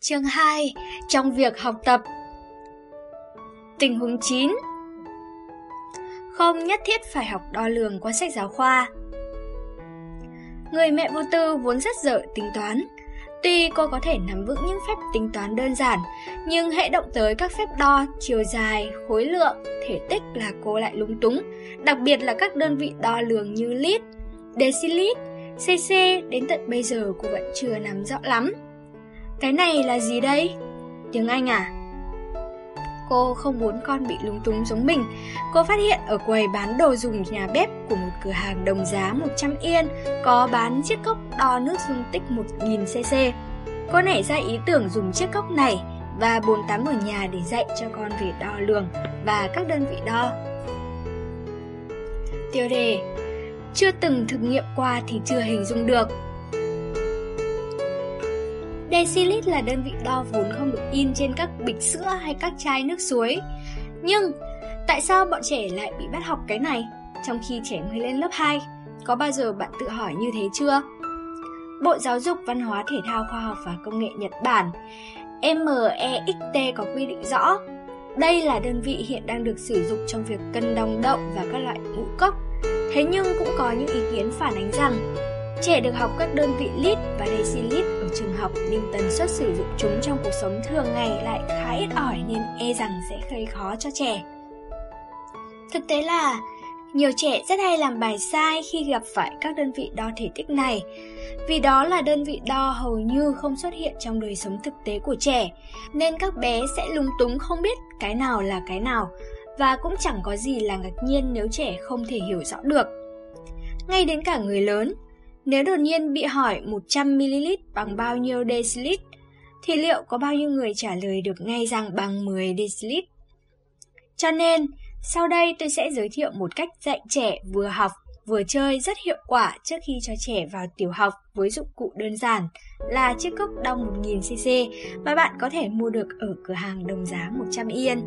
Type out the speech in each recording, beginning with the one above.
Chương 2. Trong việc học tập. Tình huống 9. Không nhất thiết phải học đo lường qua sách giáo khoa. Người mẹ vô tư vốn rất dở tính toán. Tuy cô có thể nắm vững những phép tính toán đơn giản, nhưng hễ động tới các phép đo, chiều dài, khối lượng, thể tích là cô lại lúng túng. Đặc biệt là các đơn vị đo lường như lít, decilit, cc đến tận bây giờ cô vẫn chưa nắm rõ lắm. Cái này là gì đây? Tiếng Anh à? Cô không muốn con bị lúng túng giống mình. Cô phát hiện ở quầy bán đồ dùng nhà bếp của một cửa hàng đồng giá 100 Yên có bán chiếc cốc đo nước dung tích 1000cc. Cô nảy ra ý tưởng dùng chiếc cốc này và bồn tắm ở nhà để dạy cho con về đo lường và các đơn vị đo. Tiêu đề: chưa từng thực nghiệm qua thì chưa hình dung được. Decilit là đơn vị đo vốn không được in trên các bịch sữa hay các chai nước suối. Nhưng tại sao bọn trẻ lại bị bắt học cái này trong khi trẻ mới lên lớp 2? Có bao giờ bạn tự hỏi như thế chưa? Bộ Giáo dục Văn hóa Thể thao Khoa học và Công nghệ Nhật Bản MEXT có quy định rõ. Đây là đơn vị hiện đang được sử dụng trong việc cân đong đậu và các loại ngũ cốc. Thế nhưng cũng có những ý kiến phản ánh rằng trẻ được học các đơn vị lít và decilit ở trường học nhưng tần suất sử dụng chúng trong cuộc sống thường ngày lại khá ít ỏi nên e rằng sẽ gây khó cho trẻ. Thực tế là nhiều trẻ rất hay làm bài sai khi gặp phải các đơn vị đo thể tích này, vì đó là đơn vị đo hầu như không xuất hiện trong đời sống thực tế của trẻ, nên các bé sẽ lúng túng không biết cái nào là cái nào, và cũng chẳng có gì là ngạc nhiên nếu trẻ không thể hiểu rõ được. Ngay đến cả người lớn, nếu đột nhiên bị hỏi 100ml bằng bao nhiêu decilit, thì liệu có bao nhiêu người trả lời được ngay rằng bằng 10 decilit? Cho nên, sau đây tôi sẽ giới thiệu một cách dạy trẻ vừa học vừa chơi rất hiệu quả trước khi cho trẻ vào tiểu học với dụng cụ đơn giản là chiếc cốc đo 1000cc mà bạn có thể mua được ở cửa hàng đồng giá 100 Yên.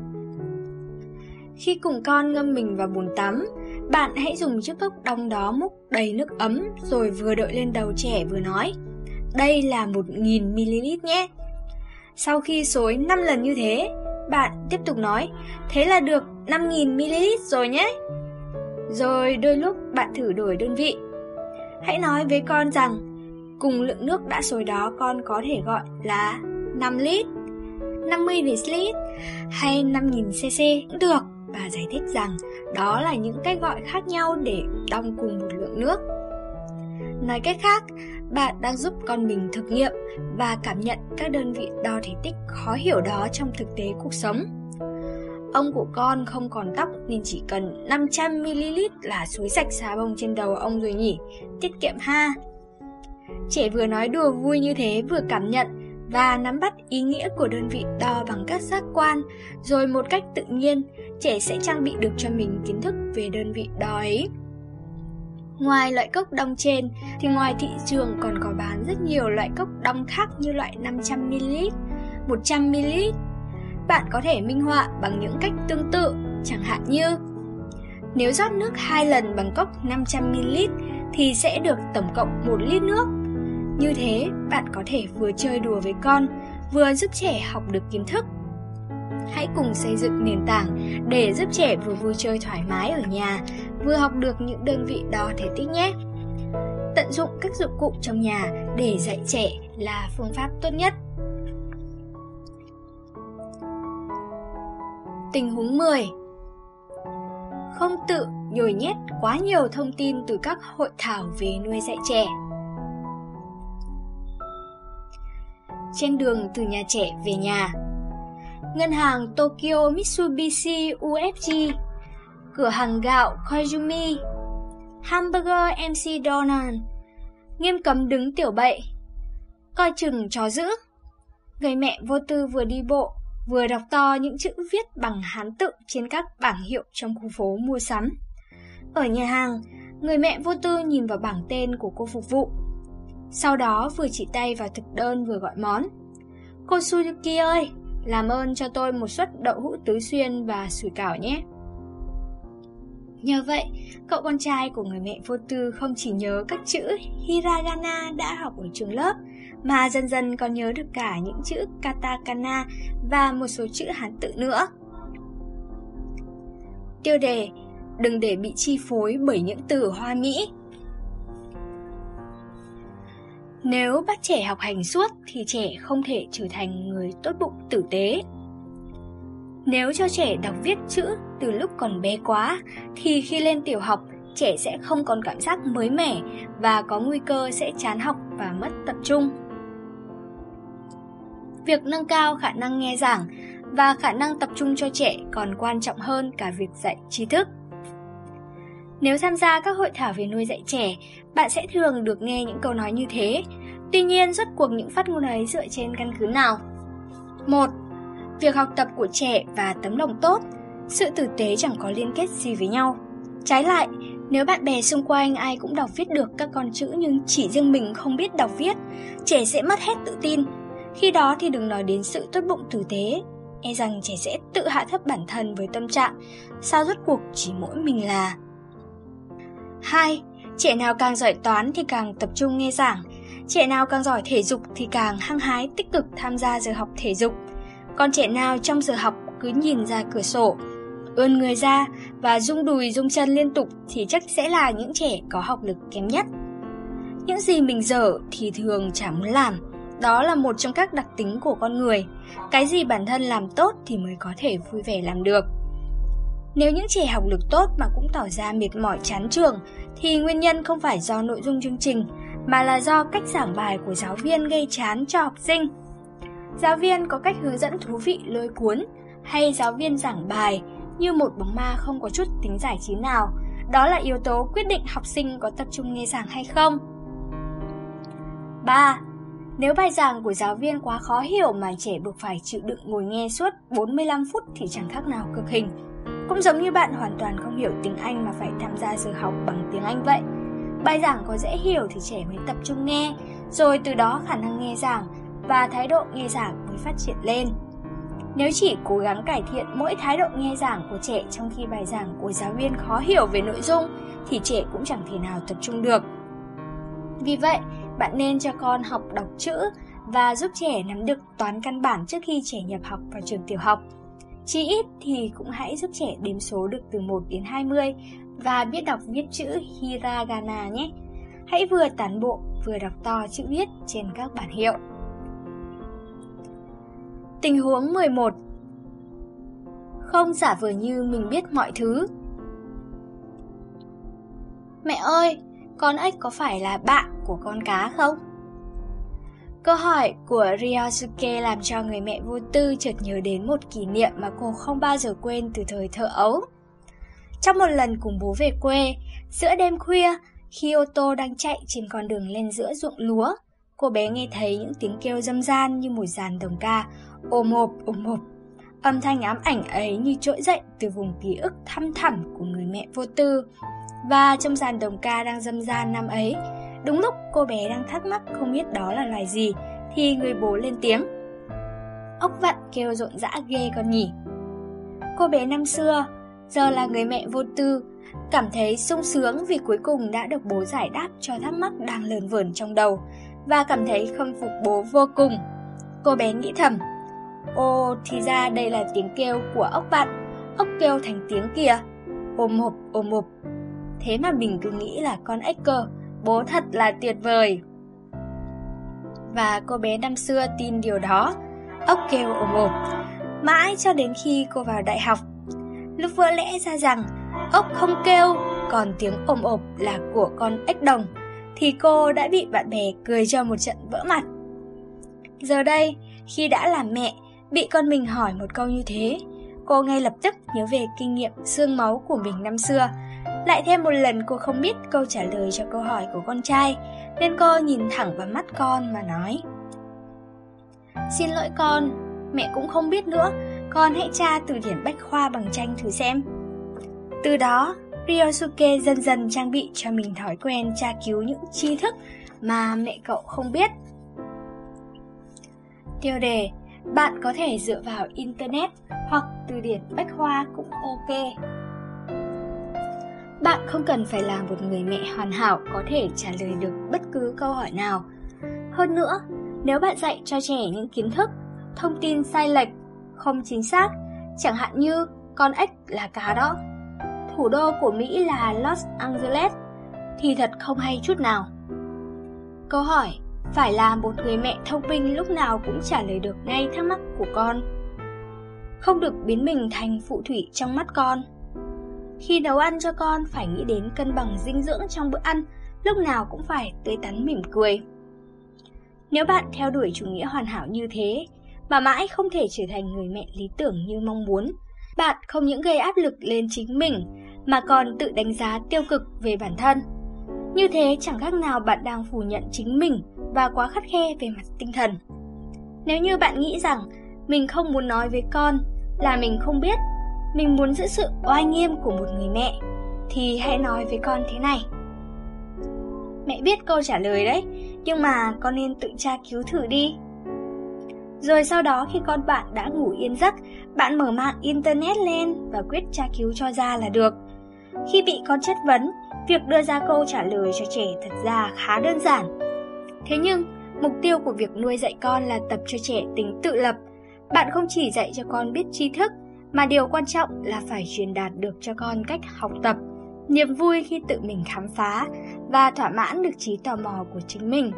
Khi cùng con ngâm mình vào bồn tắm, bạn hãy dùng chiếc cốc đong đó múc đầy nước ấm rồi vừa đội lên đầu trẻ vừa nói: đây là 1000ml nhé. Sau khi xối 5 lần như thế, bạn tiếp tục nói: thế là được 5000ml rồi nhé. Rồi đôi lúc bạn thử đổi đơn vị. Hãy nói với con rằng cùng lượng nước đã xối đó con có thể gọi là 5 lít, 50 dl hay 5000cc cũng được, và giải thích rằng đó là những cách gọi khác nhau để đong cùng một lượng nước. Nói cách khác, bạn đang giúp con mình thực nghiệm và cảm nhận các đơn vị đo thể tích khó hiểu đó trong thực tế cuộc sống. Ông của con không còn tóc nên chỉ cần 500ml là xối sạch xà bông trên đầu ông rồi nhỉ, tiết kiệm ha. Trẻ vừa nói đùa vui như thế vừa cảm nhận và nắm bắt ý nghĩa của đơn vị đo bằng các giác quan, rồi một cách tự nhiên, trẻ sẽ trang bị được cho mình kiến thức về đơn vị đo ấy. Ngoài loại cốc đong trên, thì ngoài thị trường còn có bán rất nhiều loại cốc đong khác như loại 500ml, 100ml. Bạn có thể minh họa bằng những cách tương tự, chẳng hạn như nếu rót nước 2 lần bằng cốc 500ml thì sẽ được tổng cộng 1 lít nước. Như thế, bạn có thể vừa chơi đùa với con, vừa giúp trẻ học được kiến thức. Hãy cùng xây dựng nền tảng để giúp trẻ vừa vui chơi thoải mái ở nhà, vừa học được những đơn vị đo thể tích nhé. Tận dụng các dụng cụ trong nhà để dạy trẻ là phương pháp tốt nhất. Tình huống 10. Không tự nhồi nhét quá nhiều thông tin từ các hội thảo về nuôi dạy trẻ. Trên đường từ nhà trẻ về nhà, ngân hàng Tokyo Mitsubishi UFJ, cửa hàng gạo Koizumi, hamburger MC Donald, nghiêm cấm đứng tiểu bậy, coi chừng chó dữ. Người mẹ vô tư vừa đi bộ, vừa đọc to những chữ viết bằng Hán tự trên các bảng hiệu trong khu phố mua sắm. Ở nhà hàng, người mẹ vô tư nhìn vào bảng tên của cô phục vụ. Sau đó vừa chỉ tay vào thực đơn vừa gọi món. Cô Suzuki ơi, làm ơn cho tôi một suất đậu hũ tứ xuyên và sủi cảo nhé. Nhờ vậy, cậu con trai của người mẹ vô tư không chỉ nhớ các chữ hiragana đã học ở trường lớp, mà dần dần còn nhớ được cả những chữ katakana và một số chữ Hán tự nữa. Tiêu đề: đừng để bị chi phối bởi những từ hoa mỹ. Nếu bắt trẻ học hành suốt thì trẻ không thể trở thành người tốt bụng tử tế. Nếu cho trẻ đọc viết chữ từ lúc còn bé quá thì khi lên tiểu học, trẻ sẽ không còn cảm giác mới mẻ và có nguy cơ sẽ chán học và mất tập trung. Việc nâng cao khả năng nghe giảng và khả năng tập trung cho trẻ còn quan trọng hơn cả việc dạy tri thức. Nếu tham gia các hội thảo về nuôi dạy trẻ, bạn sẽ thường được nghe những câu nói như thế. Tuy nhiên, rốt cuộc những phát ngôn ấy dựa trên căn cứ nào? 1. Việc học tập của trẻ và tấm lòng tốt, sự tử tế chẳng có liên kết gì với nhau. Trái lại, nếu bạn bè xung quanh ai cũng đọc viết được các con chữ nhưng chỉ riêng mình không biết đọc viết, trẻ sẽ mất hết tự tin. Khi đó thì đừng nói đến sự tốt bụng tử tế, e rằng trẻ sẽ tự hạ thấp bản thân với tâm trạng sao rốt cuộc chỉ mỗi mình là. 2. Trẻ nào càng giỏi toán thì càng tập trung nghe giảng. Trẻ nào càng giỏi thể dục thì càng hăng hái tích cực tham gia giờ học thể dục. Còn trẻ nào trong giờ học cứ nhìn ra cửa sổ, ươn người ra và rung đùi rung chân liên tục thì chắc sẽ là những trẻ có học lực kém nhất. Những gì mình dở thì thường chả muốn làm. Đó là một trong các đặc tính của con người. Cái gì bản thân làm tốt thì mới có thể vui vẻ làm được. Nếu những trẻ học lực tốt mà cũng tỏ ra mệt mỏi chán trường thì nguyên nhân không phải do nội dung chương trình mà là do cách giảng bài của giáo viên gây chán cho học sinh. Giáo viên có cách hướng dẫn thú vị lôi cuốn hay giáo viên giảng bài như một bóng ma không có chút tính giải trí nào, đó là yếu tố quyết định học sinh có tập trung nghe giảng hay không. 3. Nếu bài giảng của giáo viên quá khó hiểu mà trẻ buộc phải chịu đựng ngồi nghe suốt 45 phút thì chẳng khác nào cực hình. Cũng giống như bạn hoàn toàn không hiểu tiếng Anh mà phải tham gia giờ học bằng tiếng Anh vậy. Bài giảng có dễ hiểu thì trẻ mới tập trung nghe, rồi từ đó khả năng nghe giảng và thái độ nghe giảng mới phát triển lên. Nếu chỉ cố gắng cải thiện mỗi thái độ nghe giảng của trẻ trong khi bài giảng của giáo viên khó hiểu về nội dung thì trẻ cũng chẳng thể nào tập trung được. Vì vậy, bạn nên cho con học đọc chữ và giúp trẻ nắm được toán căn bản trước khi trẻ nhập học vào trường tiểu học. Chí ít thì cũng hãy giúp trẻ đếm số được từ 1 đến 20 và biết đọc viết chữ hiragana nhé. Hãy vừa tản bộ vừa đọc to chữ viết trên các bảng hiệu. Tình huống 11. Không giả vờ như mình biết mọi thứ. Mẹ ơi, con ếch có phải là bạn của con cá không? Câu hỏi của Ryosuke làm cho người mẹ vô tư chợt nhớ đến một kỷ niệm mà cô không bao giờ quên từ thời thơ ấu. Trong một lần cùng bố về quê, giữa đêm khuya, khi ô tô đang chạy trên con đường lên giữa ruộng lúa, cô bé nghe thấy những tiếng kêu râm ran như một dàn đồng ca, ồm ộp ồm ộp. Âm thanh ám ảnh ấy như trỗi dậy từ vùng ký ức thăm thẳm của người mẹ vô tư. Và trong dàn đồng ca đang râm ran năm ấy, đúng lúc cô bé đang thắc mắc không biết đó là loài gì, thì người bố lên tiếng. Ốc vặn kêu rộn rã ghê con nhỉ. Cô bé năm xưa, giờ là người mẹ vô tư, cảm thấy sung sướng vì cuối cùng đã được bố giải đáp cho thắc mắc đang lờn vởn trong đầu, và cảm thấy khâm phục bố vô cùng. Cô bé nghĩ thầm, ồ, thì ra đây là tiếng kêu của ốc vặn, ốc kêu thành tiếng kìa, ồm ộp ồm ộp. Thế mà mình cứ nghĩ là con ếch cơ, bố thật là tuyệt vời. Và cô bé năm xưa tin điều đó, ốc kêu ồm ộp, mãi cho đến khi cô vào đại học. Lúc vỡ lẽ ra rằng ốc không kêu, còn tiếng ồm ộp là của con ếch đồng, thì cô đã bị bạn bè cười cho một trận vỡ mặt. Giờ đây, khi đã là mẹ, bị con mình hỏi một câu như thế, cô ngay lập tức nhớ về kinh nghiệm xương máu của mình năm xưa. Lại thêm một lần cô không biết câu trả lời cho câu hỏi của con trai, nên cô nhìn thẳng vào mắt con mà nói, xin lỗi con, mẹ cũng không biết nữa, con hãy tra từ điển bách khoa bằng tranh thử xem. Từ đó, Ryosuke dần dần trang bị cho mình thói quen tra cứu những tri thức mà mẹ cậu không biết. Tiêu đề, bạn có thể dựa vào Internet hoặc từ điển bách khoa cũng ok. Bạn không cần phải là một người mẹ hoàn hảo có thể trả lời được bất cứ câu hỏi nào. Hơn nữa, Nếu bạn dạy cho trẻ những kiến thức, thông tin sai lệch, không chính xác, chẳng hạn như con ếch là cá đó, thủ đô của Mỹ là Los Angeles, thì thật không hay chút nào. Câu hỏi phải là một người mẹ thông minh lúc nào cũng trả lời được ngay thắc mắc của con. Không được biến mình thành phù thủy trong mắt con. Khi nấu ăn cho con phải nghĩ đến cân bằng dinh dưỡng trong bữa ăn, lúc nào cũng phải tươi tắn mỉm cười. Nếu bạn theo đuổi chủ nghĩa hoàn hảo như thế mà mãi không thể trở thành người mẹ lý tưởng như mong muốn, bạn không những gây áp lực lên chính mình mà còn tự đánh giá tiêu cực về bản thân. Như thế chẳng khác nào bạn đang phủ nhận chính mình và quá khắt khe về mặt tinh thần. Nếu như bạn nghĩ rằng mình không muốn nói với con là mình không biết, mình muốn giữ sự oai nghiêm của một người mẹ, thì hãy nói với con thế này: mẹ biết câu trả lời đấy, nhưng mà con nên tự tra cứu thử đi. Rồi sau đó khi con bạn đã ngủ yên giấc, bạn mở mạng internet lên và quyết tra cứu cho ra là được. Khi bị con chất vấn, việc đưa ra câu trả lời cho trẻ thật ra khá đơn giản. Thế nhưng, mục tiêu của việc nuôi dạy con là tập cho trẻ tính tự lập. Bạn không chỉ dạy cho con biết tri thức, mà điều quan trọng là phải truyền đạt được cho con cách học tập, niềm vui khi tự mình khám phá và thỏa mãn được trí tò mò của chính mình.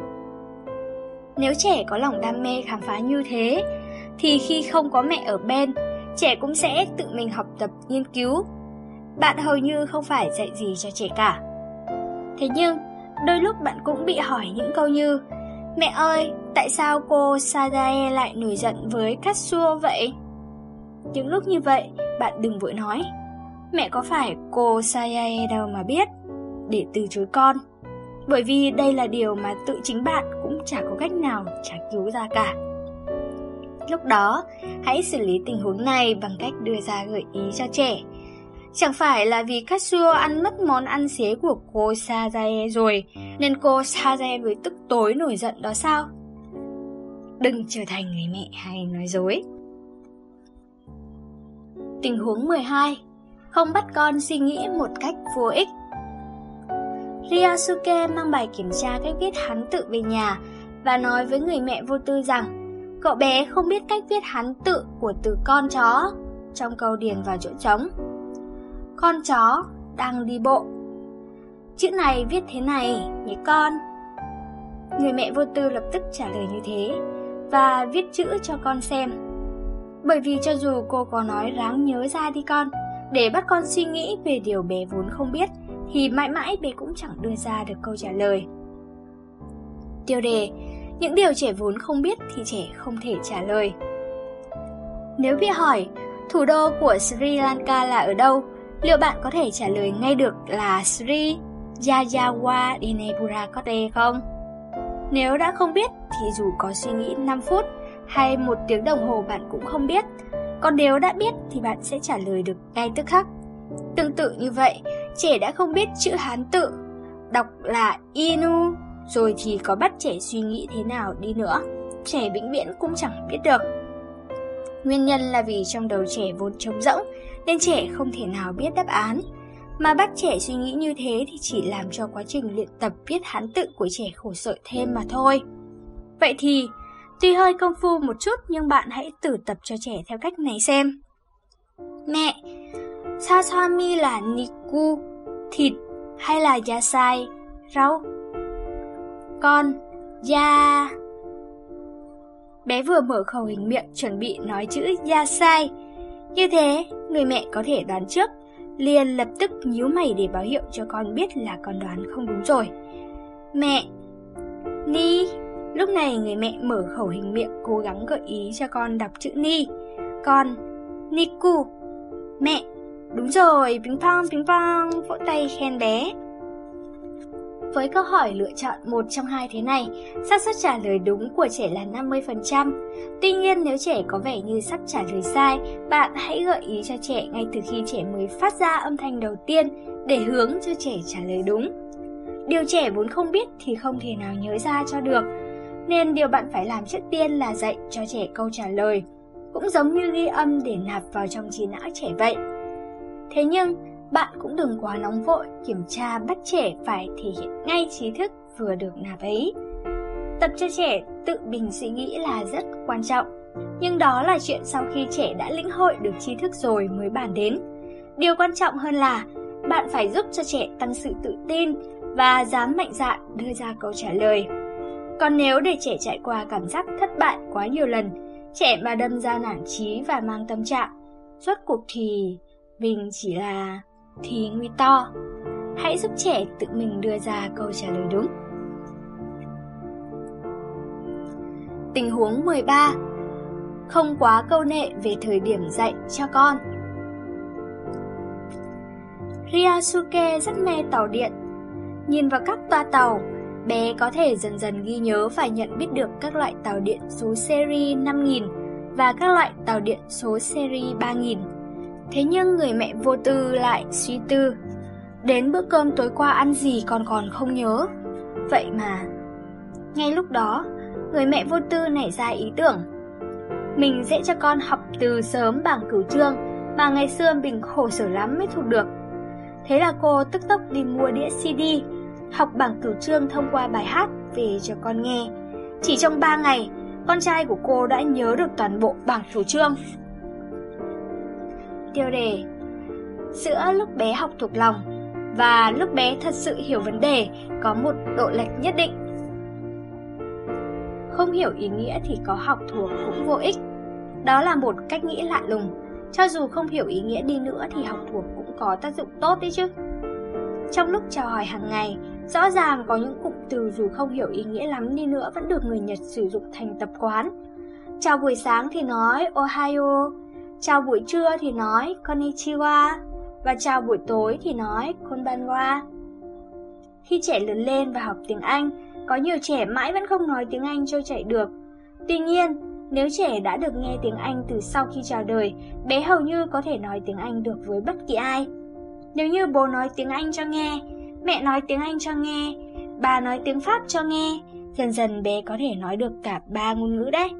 Nếu trẻ có lòng đam mê khám phá như thế, thì khi không có mẹ ở bên, trẻ cũng sẽ tự mình học tập nghiên cứu. Bạn hầu như không phải dạy gì cho trẻ cả. Thế nhưng, đôi lúc bạn cũng bị hỏi những câu như: mẹ ơi, tại sao cô Sadae lại nổi giận với Katsuo vậy? Những lúc như vậy, bạn đừng vội nói: mẹ có phải cô Sadae đâu mà biết, để từ chối con. Bởi vì đây là điều mà tự chính bạn cũng chả có cách nào tra cứu ra cả. Lúc đó, hãy xử lý tình huống này bằng cách đưa ra gợi ý cho trẻ. Chẳng phải là vì Katsuo ăn mất món ăn xế của cô Sadae rồi, nên cô Sadae mới tức tối nổi giận đó sao? Đừng trở thành người mẹ hay nói dối. Tình huống 12. Không bắt con suy nghĩ một cách vô ích. Ryosuke mang bài kiểm tra cách viết Hán tự về nhà và nói với người mẹ vô tư rằng cậu bé không biết cách viết Hán tự của từ con chó trong câu điền vào chỗ trống. Con chó đang đi bộ. Chữ này viết thế này nhé con. Người mẹ vô tư lập tức trả lời như thế và viết chữ cho con xem. Bởi vì cho dù cô có nói ráng nhớ ra đi con, để bắt con suy nghĩ về điều bé vốn không biết, thì mãi mãi bé cũng chẳng đưa ra được câu trả lời. Tiêu đề: những điều trẻ vốn không biết thì trẻ không thể trả lời. Nếu bị hỏi thủ đô của Sri Lanka là ở đâu, liệu bạn có thể trả lời ngay được là Sri Jayawardenepura Kotte không? Nếu đã không biết thì dù có suy nghĩ 5 phút hay 1 tiếng đồng hồ bạn cũng không biết. Còn nếu đã biết thì bạn sẽ trả lời được ngay tức khắc. Tương tự như vậy, trẻ đã không biết chữ Hán tự, đọc là Inu, rồi thì có bắt trẻ suy nghĩ thế nào đi nữa, trẻ vĩnh viễn cũng chẳng biết được. Nguyên nhân là vì trong đầu trẻ vốn trống rỗng, nên trẻ không thể nào biết đáp án. Mà bắt trẻ suy nghĩ như thế thì chỉ làm cho quá trình luyện tập viết Hán tự của trẻ khổ sở thêm mà thôi. Vậy thì, tuy hơi công phu một chút nhưng bạn hãy thử tập cho trẻ theo cách này xem. Mẹ, sashimi là niku, thịt hay là yasai, rau? Con, ya. Bé vừa mở khẩu hình miệng chuẩn bị nói chữ yasai. Như thế, người mẹ có thể đoán trước, liền lập tức nhíu mày để báo hiệu cho con biết là con đoán không đúng rồi. Mẹ, ni. Lúc này người mẹ mở khẩu hình miệng cố gắng gợi ý cho con đọc chữ ni. Con, niku. Mẹ, đúng rồi, ping pong, vỗ tay khen bé. Với câu hỏi lựa chọn một trong hai thế này, xác suất trả lời đúng của trẻ là 50%. Tuy nhiên nếu trẻ có vẻ như sắp trả lời sai, bạn hãy gợi ý cho trẻ ngay từ khi trẻ mới phát ra âm thanh đầu tiên để hướng cho trẻ trả lời đúng. Điều trẻ vốn không biết thì không thể nào nhớ ra cho được, nên điều bạn phải làm trước tiên là dạy cho trẻ câu trả lời, cũng giống như ghi âm để nạp vào trong trí não trẻ vậy. Thế nhưng, bạn cũng đừng quá nóng vội kiểm tra bắt trẻ phải thể hiện ngay trí thức vừa được nạp ấy. Tập cho trẻ tự mình suy nghĩ là rất quan trọng. Nhưng đó là chuyện sau khi trẻ đã lĩnh hội được tri thức rồi mới bàn đến. Điều quan trọng hơn là bạn phải giúp cho trẻ tăng sự tự tin và dám mạnh dạn đưa ra câu trả lời. Còn nếu để trẻ trải qua cảm giác thất bại quá nhiều lần, trẻ mà đâm ra nản chí và mang tâm trạng, rốt cuộc thì mình chỉ là thì nguy to. Hãy giúp trẻ tự mình đưa ra câu trả lời đúng. Tình huống 13. Không quá câu nệ về thời điểm dạy cho con. Ryosuke rất mê tàu điện. Nhìn vào các toa tàu, bé có thể dần dần ghi nhớ và nhận biết được các loại tàu điện số series 5000 và các loại tàu điện số series 3000. Thế nhưng người mẹ vô tư lại suy tư, đến bữa cơm tối qua ăn gì còn không nhớ. Vậy mà, ngay lúc đó, người mẹ vô tư nảy ra ý tưởng. Mình sẽ cho con học từ sớm bảng cửu chương mà ngày xưa mình khổ sở lắm mới thuộc được. Thế là cô tức tốc đi mua đĩa CD, học bảng cửu chương thông qua bài hát về cho con nghe. Chỉ trong 3 ngày, con trai của cô đã nhớ được toàn bộ bảng cửu chương. Tiêu đề: giữa lúc bé học thuộc lòng và lúc bé thật sự hiểu vấn đề có một độ lệch nhất định. Không hiểu ý nghĩa thì có học thuộc cũng vô ích. Đó là một cách nghĩ lạ lùng. Cho dù không hiểu ý nghĩa đi nữa thì học thuộc cũng có tác dụng tốt đấy chứ. Trong lúc chào hỏi hàng ngày, rõ ràng có những cụm từ dù không hiểu ý nghĩa lắm đi nữa vẫn được người Nhật sử dụng thành tập quán. Chào buổi sáng thì nói Ohayo, chào buổi trưa thì nói Konnichiwa, và chào buổi tối thì nói Konbanwa. Khi trẻ lớn lên và học tiếng Anh, có nhiều trẻ mãi vẫn không nói tiếng Anh trôi chảy được. Tuy nhiên, nếu trẻ đã được nghe tiếng Anh từ sau khi chào đời, bé hầu như có thể nói tiếng Anh được với bất kỳ ai. Nếu như bố nói tiếng Anh cho nghe, mẹ nói tiếng Anh cho nghe, bà nói tiếng Pháp cho nghe, dần dần bé có thể nói được cả 3 ngôn ngữ đấy.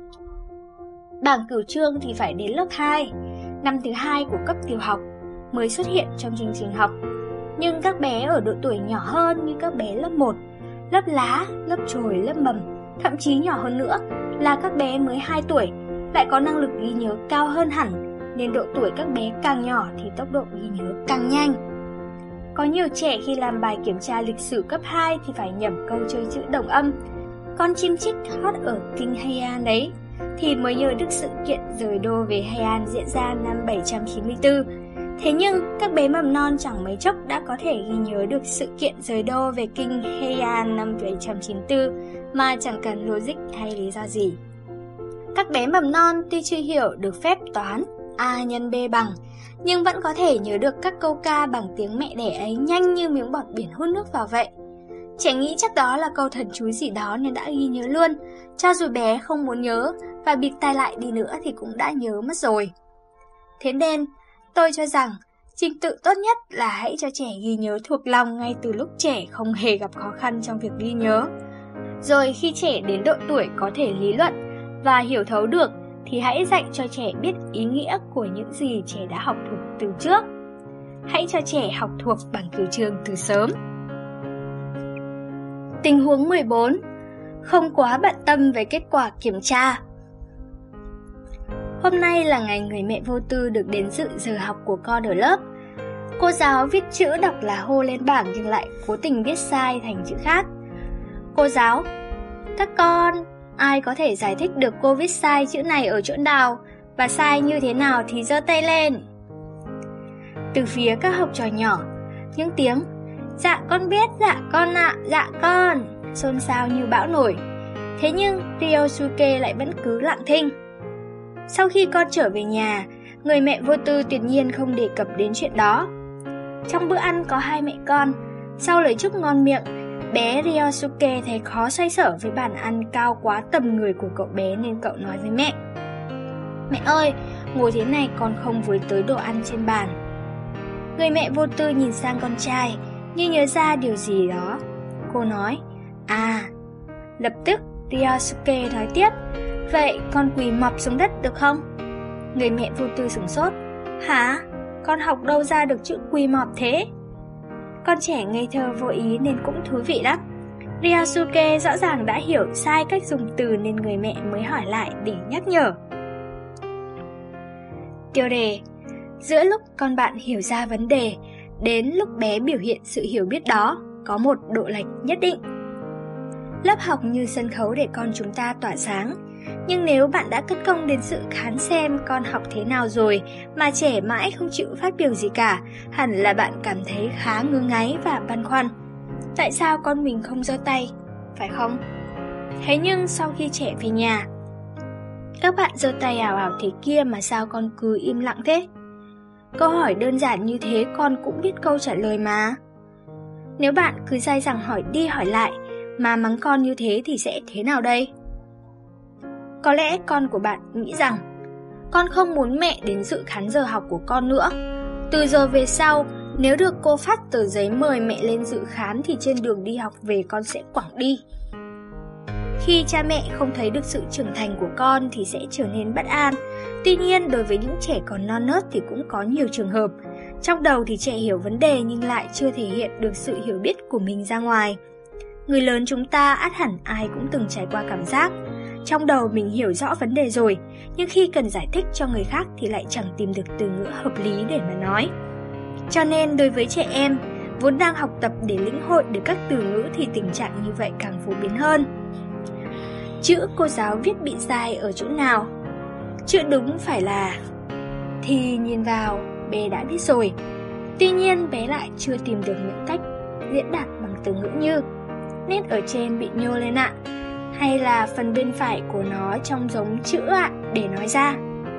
Bảng cửu chương thì phải đến lớp 2, năm thứ 2 của cấp tiểu học, mới xuất hiện trong chương trình học. Nhưng các bé ở độ tuổi nhỏ hơn như các bé lớp 1, lớp lá, lớp chồi, lớp mầm, thậm chí nhỏ hơn nữa là các bé mới 2 tuổi, lại có năng lực ghi nhớ cao hơn hẳn, nên độ tuổi các bé càng nhỏ thì tốc độ ghi nhớ càng nhanh. Có nhiều trẻ khi làm bài kiểm tra lịch sử cấp 2 thì phải nhẩm câu chơi chữ đồng âm. Con chim chích hót ở kinh Heian đấy, thì mới nhớ được sự kiện rời đô về Heian diễn ra năm 794. Thế nhưng các bé mầm non chẳng mấy chốc đã có thể ghi nhớ được sự kiện rời đô về kinh Heian năm 794 mà chẳng cần logic hay lý do gì. Các bé mầm non tuy chưa hiểu được phép toán A nhân B bằng, nhưng vẫn có thể nhớ được các câu ca bằng tiếng mẹ đẻ ấy nhanh như miếng bọt biển hút nước vào vậy. Trẻ nghĩ chắc đó là câu thần chú gì đó nên đã ghi nhớ luôn, cho dù bé không muốn nhớ và bịt tai lại đi nữa thì cũng đã nhớ mất rồi. Thế nên, tôi cho rằng trình tự tốt nhất là hãy cho trẻ ghi nhớ thuộc lòng ngay từ lúc trẻ không hề gặp khó khăn trong việc ghi nhớ. Rồi khi trẻ đến độ tuổi có thể lý luận và hiểu thấu được thì hãy dạy cho trẻ biết ý nghĩa của những gì trẻ đã học thuộc từ trước. Hãy cho trẻ học thuộc bảng cửu chương từ sớm. Tình huống 14. Không quá bận tâm về kết quả kiểm tra. Hôm nay là ngày người mẹ vô tư được đến dự giờ học của con ở lớp. Cô giáo viết chữ đọc là hô lên bảng nhưng lại cố tình viết sai thành chữ khác. Cô giáo: các con, ai có thể giải thích được cô viết sai chữ này ở chỗ nào và sai như thế nào thì giơ tay lên. Từ phía các học trò nhỏ, những tiếng dạ con biết, dạ con ạ, dạ con xôn xao như bão nổi. Thế nhưng Ryosuke lại vẫn cứ lặng thinh. Sau khi con trở về nhà, người mẹ vô tư tuyệt nhiên không đề cập đến chuyện đó. Trong bữa ăn có 2 mẹ con, sau lời chúc ngon miệng, bé Ryosuke thấy khó xoay sở với bàn ăn cao quá tầm người của cậu bé nên cậu nói với mẹ: mẹ ơi, ngồi thế này còn không với tới đồ ăn trên bàn. Người mẹ vô tư nhìn sang con trai, như nhớ ra điều gì đó. Cô nói: à. Lập tức Ryosuke nói tiếp: vậy con quỳ mọp xuống đất được không? Người mẹ vô tư sửng sốt: hả? Con học đâu ra được chữ quỳ mọp thế? Con trẻ ngây thơ vô ý nên cũng thú vị lắm. Ryosuke rõ ràng đã hiểu sai cách dùng từ nên người mẹ mới hỏi lại để nhắc nhở. Tiêu đề: giữa lúc con bạn hiểu ra vấn đề đến lúc bé biểu hiện sự hiểu biết đó có một độ lệch nhất định. Lớp học như sân khấu để con chúng ta tỏa sáng, nhưng nếu bạn đã cất công đến dự khán xem con học thế nào rồi mà trẻ mãi không chịu phát biểu gì cả, hẳn là bạn cảm thấy khá ngứa ngáy và băn khoăn. Tại sao con mình không giơ tay, phải không? Thế nhưng sau khi trẻ về nhà, các bạn giơ tay ảo ảo thế kia mà sao con cứ im lặng thế? Câu hỏi đơn giản như thế con cũng biết câu trả lời mà. Nếu bạn cứ dai dẳng hỏi đi hỏi lại mà mắng con như thế thì sẽ thế nào đây? Có lẽ con của bạn nghĩ rằng con không muốn mẹ đến dự khán giờ học của con nữa. Từ giờ về sau, nếu được cô phát tờ giấy mời mẹ lên dự khán thì trên đường đi học về con sẽ quẳng đi. Khi cha mẹ không thấy được sự trưởng thành của con thì sẽ trở nên bất an. Tuy nhiên, đối với những trẻ còn non nớt thì cũng có nhiều trường hợp. Trong đầu thì trẻ hiểu vấn đề nhưng lại chưa thể hiện được sự hiểu biết của mình ra ngoài. Người lớn chúng ta ắt hẳn ai cũng từng trải qua cảm giác trong đầu mình hiểu rõ vấn đề rồi, nhưng khi cần giải thích cho người khác thì lại chẳng tìm được từ ngữ hợp lý để mà nói. Cho nên đối với trẻ em vốn đang học tập để lĩnh hội được các từ ngữ thì tình trạng như vậy càng phổ biến hơn. Chữ cô giáo viết bị sai ở chỗ nào? Chữ đúng phải là thì nhìn vào bé đã biết rồi. Tuy nhiên bé lại chưa tìm được những cách diễn đạt bằng từ ngữ như nét ở trên bị nhô lên ạ, hay là phần bên phải của nó trông giống chữ ạ để nói ra.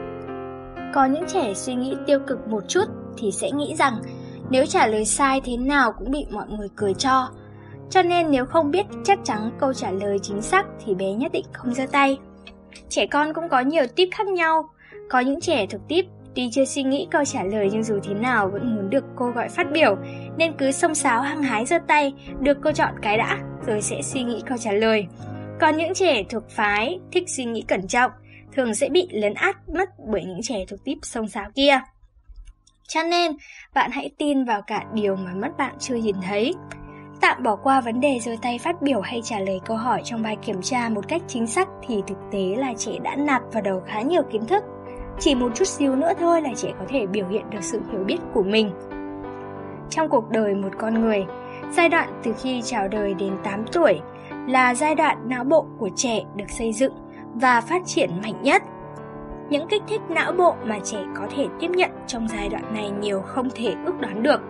Có những trẻ suy nghĩ tiêu cực một chút thì sẽ nghĩ rằng nếu trả lời sai thế nào cũng bị mọi người cười cho nên nếu không biết chắc chắn câu trả lời chính xác thì bé nhất định không giơ tay. Trẻ con cũng có nhiều tip khác nhau. Có những trẻ thuộc tip tuy chưa suy nghĩ câu trả lời nhưng dù thế nào vẫn muốn được cô gọi phát biểu, nên cứ xông xáo hăng hái giơ tay, được cô chọn cái đã, rồi sẽ suy nghĩ câu trả lời. Còn những trẻ thuộc phái thích suy nghĩ cẩn trọng, thường sẽ bị lấn át mất bởi những trẻ thuộc tip xông xáo kia. Cho nên, bạn hãy tin vào cả điều mà mắt bạn chưa nhìn thấy. Tạm bỏ qua vấn đề giơ tay phát biểu hay trả lời câu hỏi trong bài kiểm tra một cách chính xác thì thực tế là trẻ đã nạp vào đầu khá nhiều kiến thức. Chỉ một chút xíu nữa thôi là trẻ có thể biểu hiện được sự hiểu biết của mình. Trong cuộc đời một con người, giai đoạn từ khi chào đời đến 8 tuổi là giai đoạn não bộ của trẻ được xây dựng và phát triển mạnh nhất. Những kích thích não bộ mà trẻ có thể tiếp nhận trong giai đoạn này nhiều không thể ước đoán được.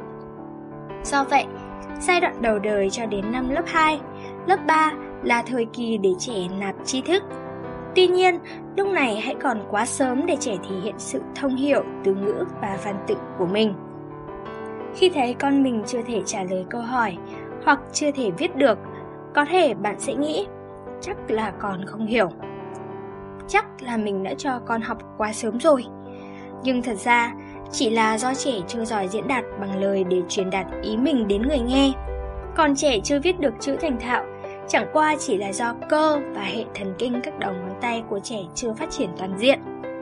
Do vậy, giai đoạn đầu đời cho đến năm lớp 2, lớp 3 là thời kỳ để trẻ nạp tri thức. Tuy nhiên, lúc này hãy còn quá sớm để trẻ thể hiện sự thông hiểu, từ ngữ và văn tự của mình. Khi thấy con mình chưa thể trả lời câu hỏi hoặc chưa thể viết được, có thể bạn sẽ nghĩ, chắc là con không hiểu. Chắc là mình đã cho con học quá sớm rồi. Nhưng thật ra, chỉ là do trẻ chưa giỏi diễn đạt bằng lời để truyền đạt ý mình đến người nghe. Còn trẻ chưa viết được chữ thành thạo, chẳng qua chỉ là do cơ và hệ thần kinh các đầu ngón tay của trẻ chưa phát triển toàn diện.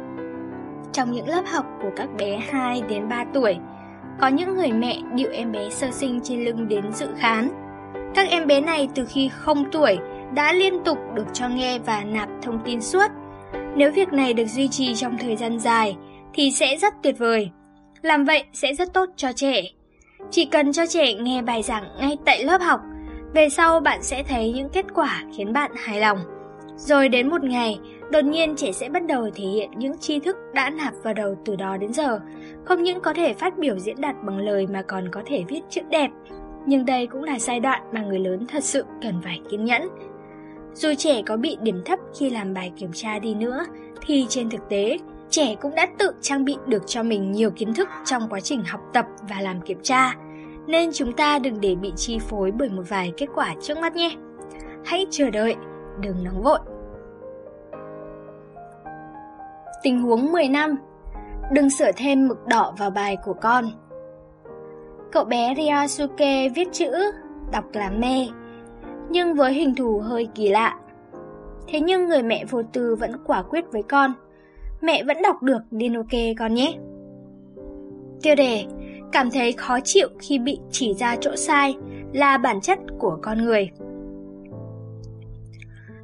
Trong những lớp học của các bé 2 đến 3 tuổi, có những người mẹ điệu em bé sơ sinh trên lưng đến dự khán. Các em bé này từ khi 0 tuổi đã liên tục được cho nghe và nạp thông tin suốt. Nếu việc này được duy trì trong thời gian dài thì sẽ rất tuyệt vời. Làm vậy sẽ rất tốt cho trẻ. Chỉ cần cho trẻ nghe bài giảng ngay tại lớp học, về sau bạn sẽ thấy những kết quả khiến bạn hài lòng. Rồi đến một ngày, đột nhiên trẻ sẽ bắt đầu thể hiện những tri thức đã nạp vào đầu từ đó đến giờ. Không những có thể phát biểu diễn đạt bằng lời mà còn có thể viết chữ đẹp. Nhưng đây cũng là giai đoạn mà người lớn thật sự cần phải kiên nhẫn. Dù trẻ có bị điểm thấp khi làm bài kiểm tra đi nữa, thì trên thực tế, trẻ cũng đã tự trang bị được cho mình nhiều kiến thức trong quá trình học tập và làm kiểm tra. Nên chúng ta đừng để bị chi phối bởi một vài kết quả trước mắt nhé. Hãy chờ đợi, đừng nóng vội. Tình huống 10 năm. Đừng sửa thêm mực đỏ vào bài của con. Cậu bé Ryosuke viết chữ, đọc là mê, nhưng với hình thù hơi kỳ lạ. Thế nhưng người mẹ vô tư vẫn quả quyết với con. Mẹ vẫn đọc được nên ok con nhé. Tiêu đề: cảm thấy khó chịu khi bị chỉ ra chỗ sai là bản chất của con người.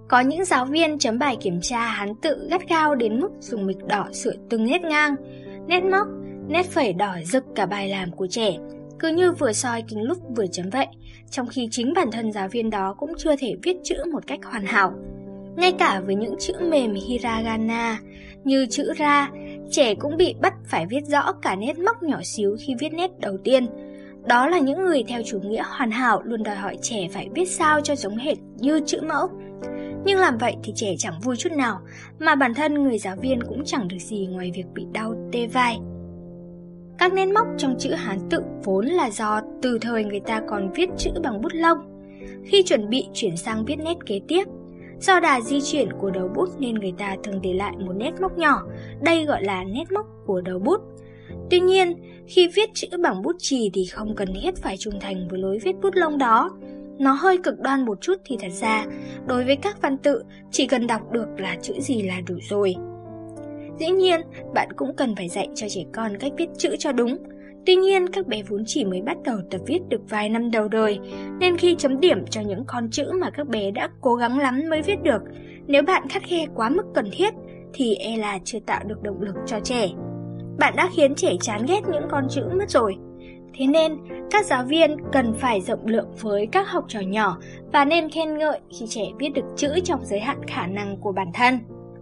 Có những giáo viên chấm bài kiểm tra Hán tự gắt gao đến mức dùng mực đỏ sửa từng nét ngang, nét móc, nét phẩy đỏ rực cả bài làm của trẻ, cứ như vừa soi kính lúp vừa chấm vậy, trong khi chính bản thân giáo viên đó cũng chưa thể viết chữ một cách hoàn hảo. Ngay cả với những chữ mềm hiragana như chữ ra, trẻ cũng bị bắt phải viết rõ cả nét móc nhỏ xíu khi viết nét đầu tiên. Đó là những người theo chủ nghĩa hoàn hảo luôn đòi hỏi trẻ phải viết sao cho giống hệt như chữ mẫu. Nhưng làm vậy thì trẻ chẳng vui chút nào, mà bản thân người giáo viên cũng chẳng được gì ngoài việc bị đau tê vai. Các nét móc trong chữ Hán tự vốn là do từ thời người ta còn viết chữ bằng bút lông. Khi chuẩn bị chuyển sang viết nét kế tiếp, do đà di chuyển của đầu bút nên người ta thường để lại một nét móc nhỏ, đây gọi là nét móc của đầu bút. Tuy nhiên, khi viết chữ bằng bút chì thì không cần thiết phải trung thành với lối viết bút lông đó. Nó hơi cực đoan một chút thì thật ra, đối với các văn tự, chỉ cần đọc được là chữ gì là đủ rồi. Dĩ nhiên, bạn cũng cần phải dạy cho trẻ con cách viết chữ cho đúng. Tuy nhiên, các bé vốn chỉ mới bắt đầu tập viết được vài năm đầu đời, nên khi chấm điểm cho những con chữ mà các bé đã cố gắng lắm mới viết được, nếu bạn khắt khe quá mức cần thiết, thì e là chưa tạo được động lực cho trẻ. Bạn đã khiến trẻ chán ghét những con chữ mất rồi. Thế nên, các giáo viên cần phải rộng lượng với các học trò nhỏ và nên khen ngợi khi trẻ viết được chữ trong giới hạn khả năng của bản thân.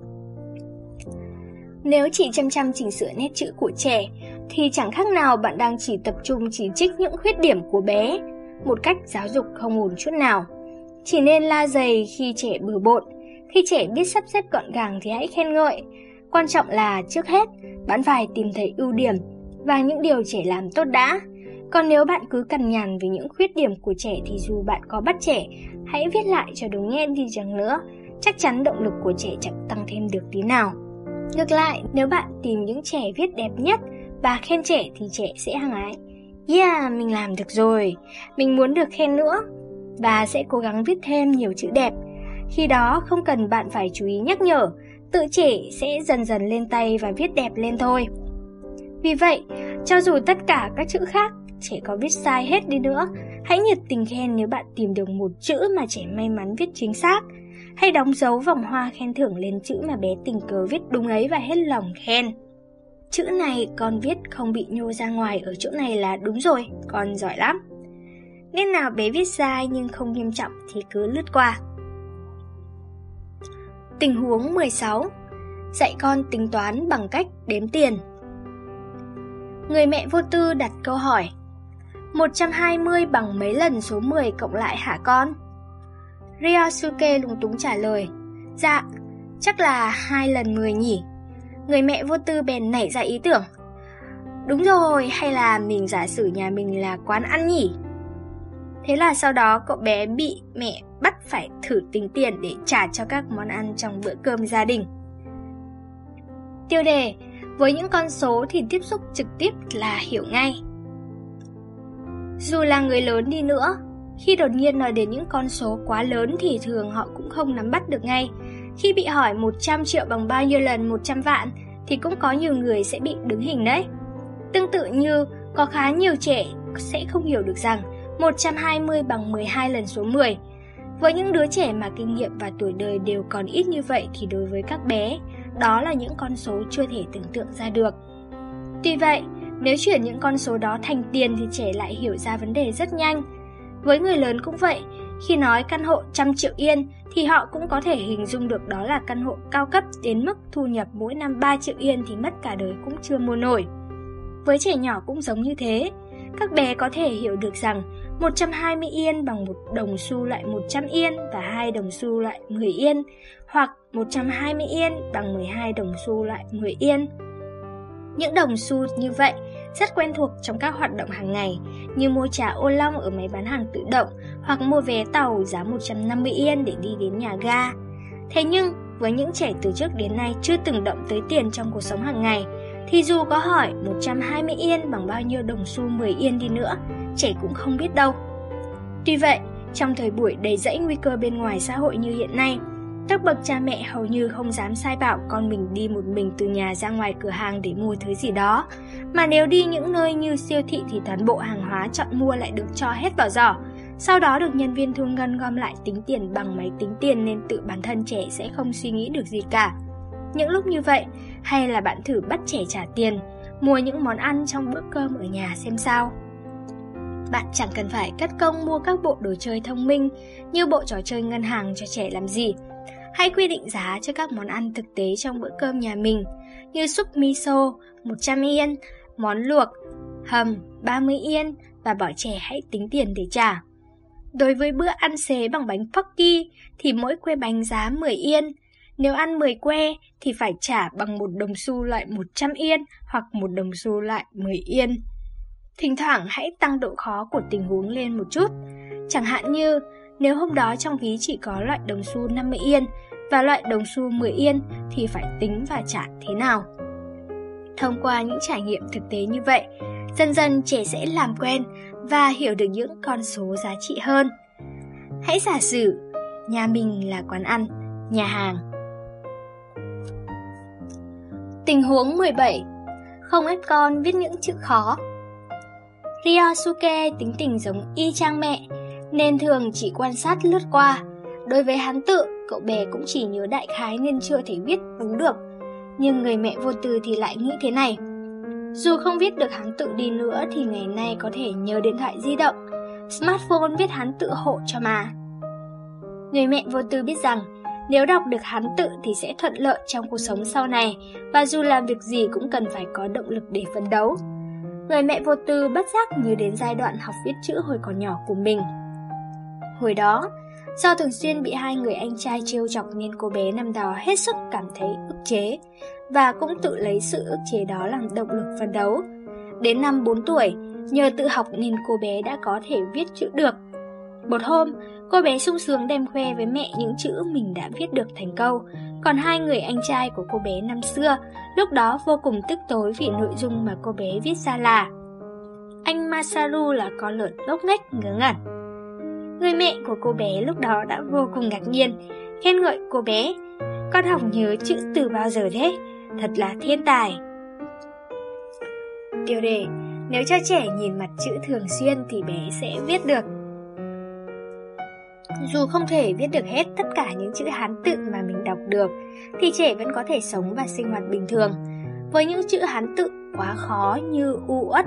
Nếu chỉ chăm chỉnh sửa nét chữ của trẻ, thì chẳng khác nào bạn đang chỉ tập trung chỉ trích những khuyết điểm của bé, một cách giáo dục không ổn chút nào. Chỉ nên la dày khi trẻ bừa bộn, khi trẻ biết sắp xếp gọn gàng thì hãy khen ngợi. Quan trọng là trước hết, bạn phải tìm thấy ưu điểm và những điều trẻ làm tốt đã. Còn nếu bạn cứ cằn nhằn về những khuyết điểm của trẻ thì dù bạn có bắt trẻ, hãy viết lại cho đúng nghe đi chăng nữa, chắc chắn động lực của trẻ chẳng tăng thêm được tí nào. Ngược lại, nếu bạn tìm những trẻ viết đẹp nhất và khen trẻ thì trẻ sẽ hăng ái. Yeah, mình làm được rồi, mình muốn được khen nữa, và sẽ cố gắng viết thêm nhiều chữ đẹp. Khi đó không cần bạn phải chú ý nhắc nhở, tự trẻ sẽ dần dần lên tay và viết đẹp lên thôi. Vì vậy, cho dù tất cả các chữ khác trẻ có viết sai hết đi nữa, hãy nhiệt tình khen nếu bạn tìm được một chữ mà trẻ may mắn viết chính xác. Hay đóng dấu vòng hoa khen thưởng lên chữ mà bé tình cờ viết đúng ấy và hết lòng khen. Chữ này con viết không bị nhô ra ngoài ở chỗ này là đúng rồi, con giỏi lắm. Nét nào bé viết sai nhưng không nghiêm trọng thì cứ lướt qua. Tình huống 16. Dạy con tính toán bằng cách đếm tiền. Người mẹ vô tư đặt câu hỏi: 120 bằng mấy lần số 10 cộng lại hả con? Ryosuke lúng túng trả lời: Dạ, chắc là 2 lần 10 nhỉ. Người mẹ vô tư bèn nảy ra ý tưởng: Đúng rồi, hay là mình giả sử nhà mình là quán ăn nhỉ? Thế là sau đó cậu bé bị mẹ bắt phải thử tính tiền để trả cho các món ăn trong bữa cơm gia đình. Tiêu đề: với những con số thì tiếp xúc trực tiếp là hiểu ngay. Dù là người lớn đi nữa, khi đột nhiên nói đến những con số quá lớn thì thường họ cũng không nắm bắt được ngay. Khi bị hỏi 100 triệu bằng bao nhiêu lần 100 vạn thì cũng có nhiều người sẽ bị đứng hình đấy. Tương tự như có khá nhiều trẻ sẽ không hiểu được rằng 120 bằng 12 lần số 10. Với những đứa trẻ mà kinh nghiệm và tuổi đời đều còn ít như vậy thì đối với các bé, đó là những con số chưa thể tưởng tượng ra được. Tuy vậy, nếu chuyển những con số đó thành tiền thì trẻ lại hiểu ra vấn đề rất nhanh. Với người lớn cũng vậy, khi nói căn hộ 100 triệu yên thì họ cũng có thể hình dung được đó là căn hộ cao cấp đến mức thu nhập mỗi năm 3 triệu yên thì mất cả đời cũng chưa mua nổi. Với trẻ nhỏ cũng giống như thế, các bé có thể hiểu được rằng 120 yên bằng 1 đồng xu loại 100 yên và 2 đồng xu loại 10 yên, hoặc 120 yên bằng 12 đồng xu loại 10 yên. Những đồng xu như vậy rất quen thuộc trong các hoạt động hàng ngày như mua trà ô long ở máy bán hàng tự động hoặc mua vé tàu giá 150 yên để đi đến nhà ga. Thế nhưng, với những trẻ từ trước đến nay chưa từng động tới tiền trong cuộc sống hàng ngày, thì dù có hỏi 120 yên bằng bao nhiêu đồng xu 10 yên đi nữa, trẻ cũng không biết đâu. Tuy vậy, trong thời buổi đầy rẫy nguy cơ bên ngoài xã hội như hiện nay, các bậc cha mẹ hầu như không dám sai bảo con mình đi một mình từ nhà ra ngoài cửa hàng để mua thứ gì đó, mà nếu đi những nơi như siêu thị thì toàn bộ hàng hóa chọn mua lại được cho hết vào giỏ. Sau đó được nhân viên thu ngân gom lại tính tiền bằng máy tính tiền nên tự bản thân trẻ sẽ không suy nghĩ được gì cả. Những lúc như vậy, hay là bạn thử bắt trẻ trả tiền, mua những món ăn trong bữa cơm ở nhà xem sao. Bạn chẳng cần phải cất công mua các bộ đồ chơi thông minh như bộ trò chơi ngân hàng cho trẻ làm gì. Hãy quy định giá cho các món ăn thực tế trong bữa cơm nhà mình, như súp miso 100 yên, món luộc, hầm 30 yên và bảo trẻ hãy tính tiền để trả. Đối với bữa ăn xế bằng bánh Pocky thì mỗi que bánh giá 10 yên. Nếu ăn 10 que thì phải trả bằng 1 đồng xu loại 100 yên hoặc 1 đồng xu loại 10 yên. Thỉnh thoảng hãy tăng độ khó của tình huống lên một chút. Chẳng hạn như nếu hôm đó trong ví chỉ có loại đồng xu 50 yên và loại đồng xu 10 yên thì phải tính và trả thế nào. Thông qua những trải nghiệm thực tế như vậy, dần dần trẻ sẽ làm quen và hiểu được những con số giá trị hơn. Hãy giả sử nhà mình là quán ăn, nhà hàng. Tình huống 17. Không ép con viết những chữ khó. Ryosuke tính tình giống y chang mẹ, nên thường chỉ quan sát lướt qua. Đối với Hán tự, cậu bé cũng chỉ nhớ đại khái nên chưa thể viết đúng được. Nhưng người mẹ vô tư thì lại nghĩ thế này: dù không viết được Hán tự đi nữa thì ngày nay có thể nhờ điện thoại di động, smartphone viết Hán tự hộ cho mà. Người mẹ vô tư biết rằng nếu đọc được Hán tự thì sẽ thuận lợi trong cuộc sống sau này, và dù làm việc gì cũng cần phải có động lực để phấn đấu. Người mẹ vô tư bất giác nhớ đến giai đoạn học viết chữ hồi còn nhỏ của mình. Hồi đó, do thường xuyên bị hai người anh trai trêu chọc nên cô bé năm đó hết sức cảm thấy ức chế, và cũng tự lấy sự ức chế đó làm động lực phấn đấu. Đến năm 4 tuổi, nhờ tự học nên cô bé đã có thể viết chữ được. Một hôm, cô bé sung sướng đem khoe với mẹ những chữ mình đã viết được thành câu, còn hai người anh trai của cô bé năm xưa lúc đó vô cùng tức tối vì nội dung mà cô bé viết ra là: anh Masaru là con lợn ngốc nghếch ngớ ngẩn. Người mẹ của cô bé lúc đó đã vô cùng ngạc nhiên, khen ngợi cô bé: con học nhớ chữ từ bao giờ thế? Thật là thiên tài. Tiêu đề: nếu cho trẻ nhìn mặt chữ thường xuyên thì bé sẽ viết được. Dù không thể viết được hết tất cả những chữ Hán tự mà mình đọc được, thì trẻ vẫn có thể sống và sinh hoạt bình thường. Với những chữ Hán tự quá khó như u uất,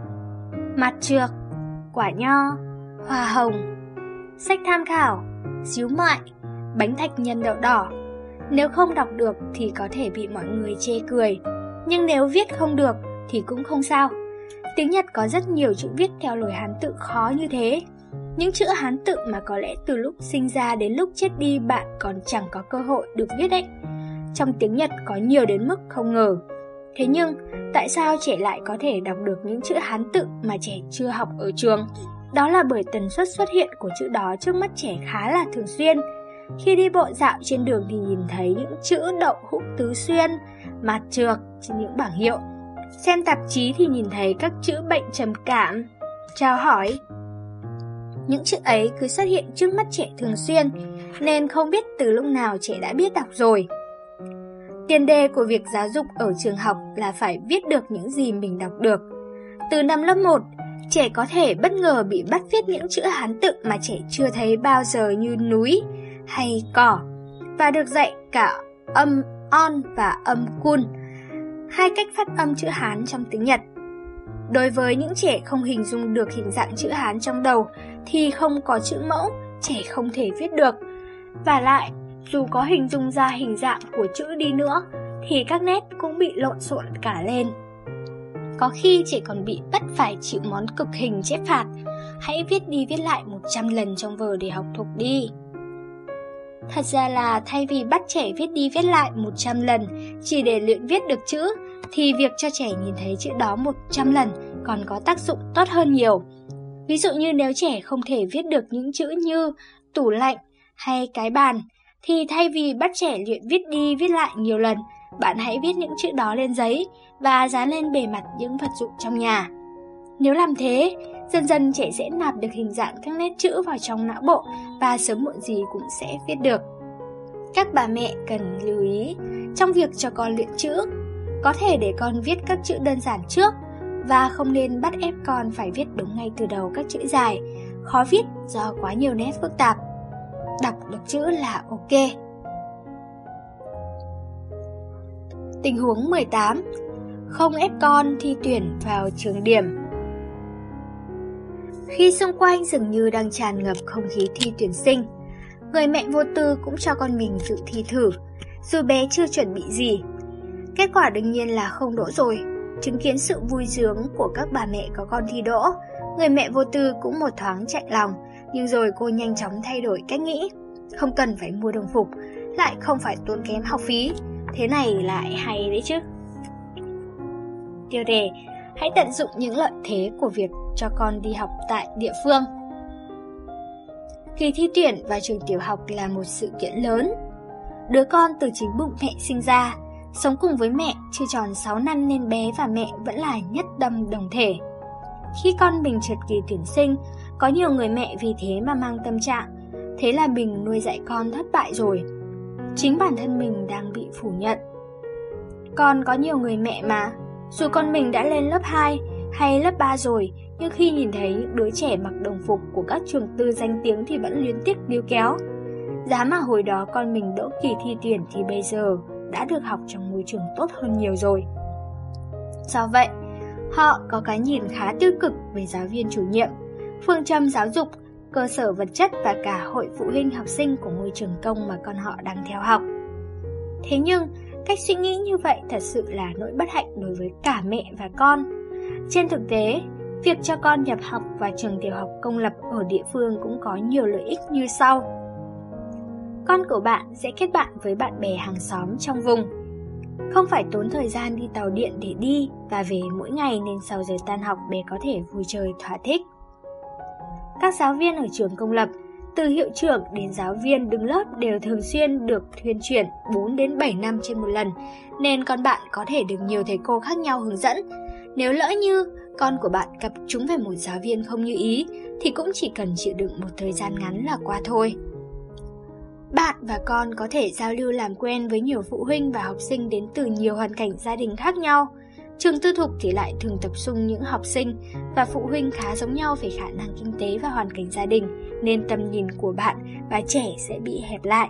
mặt trược, quả nho, hoa hồng, sách tham khảo, xíu mại, bánh thạch nhân đậu đỏ, nếu không đọc được thì có thể bị mọi người chê cười. Nhưng nếu viết không được thì cũng không sao. Tiếng Nhật có rất nhiều chữ viết theo lối Hán tự khó như thế. Những chữ Hán tự mà có lẽ từ lúc sinh ra đến lúc chết đi bạn còn chẳng có cơ hội được viết đấy. Trong tiếng Nhật có nhiều đến mức không ngờ. Thế nhưng, tại sao trẻ lại có thể đọc được những chữ Hán tự mà trẻ chưa học ở trường? Đó là bởi tần suất xuất hiện của chữ đó trước mắt trẻ khá là thường xuyên. Khi đi bộ dạo trên đường thì nhìn thấy những chữ đậu hũ tứ xuyên, mạt trược trên những bảng hiệu. Xem tạp chí thì nhìn thấy các chữ bệnh trầm cảm, chào hỏi. Những chữ ấy cứ xuất hiện trước mắt trẻ thường xuyên, nên không biết từ lúc nào trẻ đã biết đọc rồi. Tiền đề của việc giáo dục ở trường học là phải viết được những gì mình đọc được. Từ năm lớp 1, trẻ có thể bất ngờ bị bắt viết những chữ Hán tự mà trẻ chưa thấy bao giờ như núi hay cỏ, và được dạy cả âm on và âm kun, hai cách phát âm chữ Hán trong tiếng Nhật. Đối với những trẻ không hình dung được hình dạng chữ Hán trong đầu thì không có chữ mẫu, trẻ không thể viết được. Và lại, dù có hình dung ra hình dạng của chữ đi nữa thì các nét cũng bị lộn xộn cả lên. Có khi trẻ còn bị bắt phải chịu món cực hình chép phạt: hãy viết đi viết lại 100 lần trong vở để học thuộc đi. Thật ra là thay vì bắt trẻ viết đi viết lại 100 lần chỉ để luyện viết được chữ, thì việc cho trẻ nhìn thấy chữ đó 100 lần còn có tác dụng tốt hơn nhiều. Ví dụ như nếu trẻ không thể viết được những chữ như tủ lạnh hay cái bàn, thì thay vì bắt trẻ luyện viết đi viết lại nhiều lần, bạn hãy viết những chữ đó lên giấy và dán lên bề mặt những vật dụng trong nhà. Nếu làm thế, dần dần trẻ sẽ nạp được hình dạng các nét chữ vào trong não bộ và sớm muộn gì cũng sẽ viết được. Các bà mẹ cần lưu ý trong việc cho con luyện chữ. Có thể để con viết các chữ đơn giản trước và không nên bắt ép con phải viết đúng ngay từ đầu các chữ dài, khó viết do quá nhiều nét phức tạp. Đọc được chữ là ok. Tình huống 18. Không ép con thi tuyển vào trường điểm. Khi xung quanh dường như đang tràn ngập không khí thi tuyển sinh, người mẹ vô tư cũng cho con mình dự thi thử, dù bé chưa chuẩn bị gì. Kết quả đương nhiên là không đỗ rồi. Chứng kiến sự vui sướng của các bà mẹ có con thi đỗ, người mẹ vô tư cũng một thoáng chạnh lòng, nhưng rồi cô nhanh chóng thay đổi cách nghĩ. Không cần phải mua đồng phục, lại không phải tốn kém học phí, thế này lại hay đấy chứ. Tiêu đề: hãy tận dụng những lợi thế của việc cho con đi học tại địa phương. Kỳ thi tuyển vào trường tiểu học là một sự kiện lớn. Đứa con từ chính bụng mẹ sinh ra, sống cùng với mẹ chưa tròn 6 năm nên bé và mẹ vẫn là nhất tâm đồng thể. Khi con mình trượt kỳ tuyển sinh, có nhiều người mẹ vì thế mà mang tâm trạng, thế là mình nuôi dạy con thất bại rồi. Chính bản thân mình đang bị phủ nhận. Còn có nhiều người mẹ mà, dù con mình đã lên lớp 2 hay lớp 3 rồi, nhưng khi nhìn thấy những đứa trẻ mặc đồng phục của các trường tư danh tiếng thì vẫn luyến tiếc níu kéo. Giá mà hồi đó con mình đỗ kỳ thi tuyển thì bây giờ đã được học trong môi trường tốt hơn nhiều rồi. Do vậy, họ có cái nhìn khá tiêu cực về giáo viên chủ nhiệm, phương châm giáo dục, cơ sở vật chất và cả hội phụ huynh học sinh của ngôi trường công mà con họ đang theo học. Thế nhưng, cách suy nghĩ như vậy thật sự là nỗi bất hạnh đối với cả mẹ và con. Trên thực tế, việc cho con nhập học vào trường tiểu học công lập ở địa phương cũng có nhiều lợi ích như sau. Con của bạn sẽ kết bạn với bạn bè hàng xóm trong vùng. Không phải tốn thời gian đi tàu điện để đi và về mỗi ngày nên sau giờ tan học bé có thể vui chơi thỏa thích. Các giáo viên ở trường công lập, từ hiệu trưởng đến giáo viên đứng lớp đều thường xuyên được thuyên chuyển 4 đến 7 năm trên một lần, nên con bạn có thể được nhiều thầy cô khác nhau hướng dẫn. Nếu lỡ như con của bạn gặp trúng phải một giáo viên không như ý, thì cũng chỉ cần chịu đựng một thời gian ngắn là qua thôi. Bạn và con có thể giao lưu làm quen với nhiều phụ huynh và học sinh đến từ nhiều hoàn cảnh gia đình khác nhau. Trường tư thục thì lại thường tập trung những học sinh và phụ huynh khá giống nhau về khả năng kinh tế và hoàn cảnh gia đình, nên tầm nhìn của bạn và trẻ sẽ bị hẹp lại.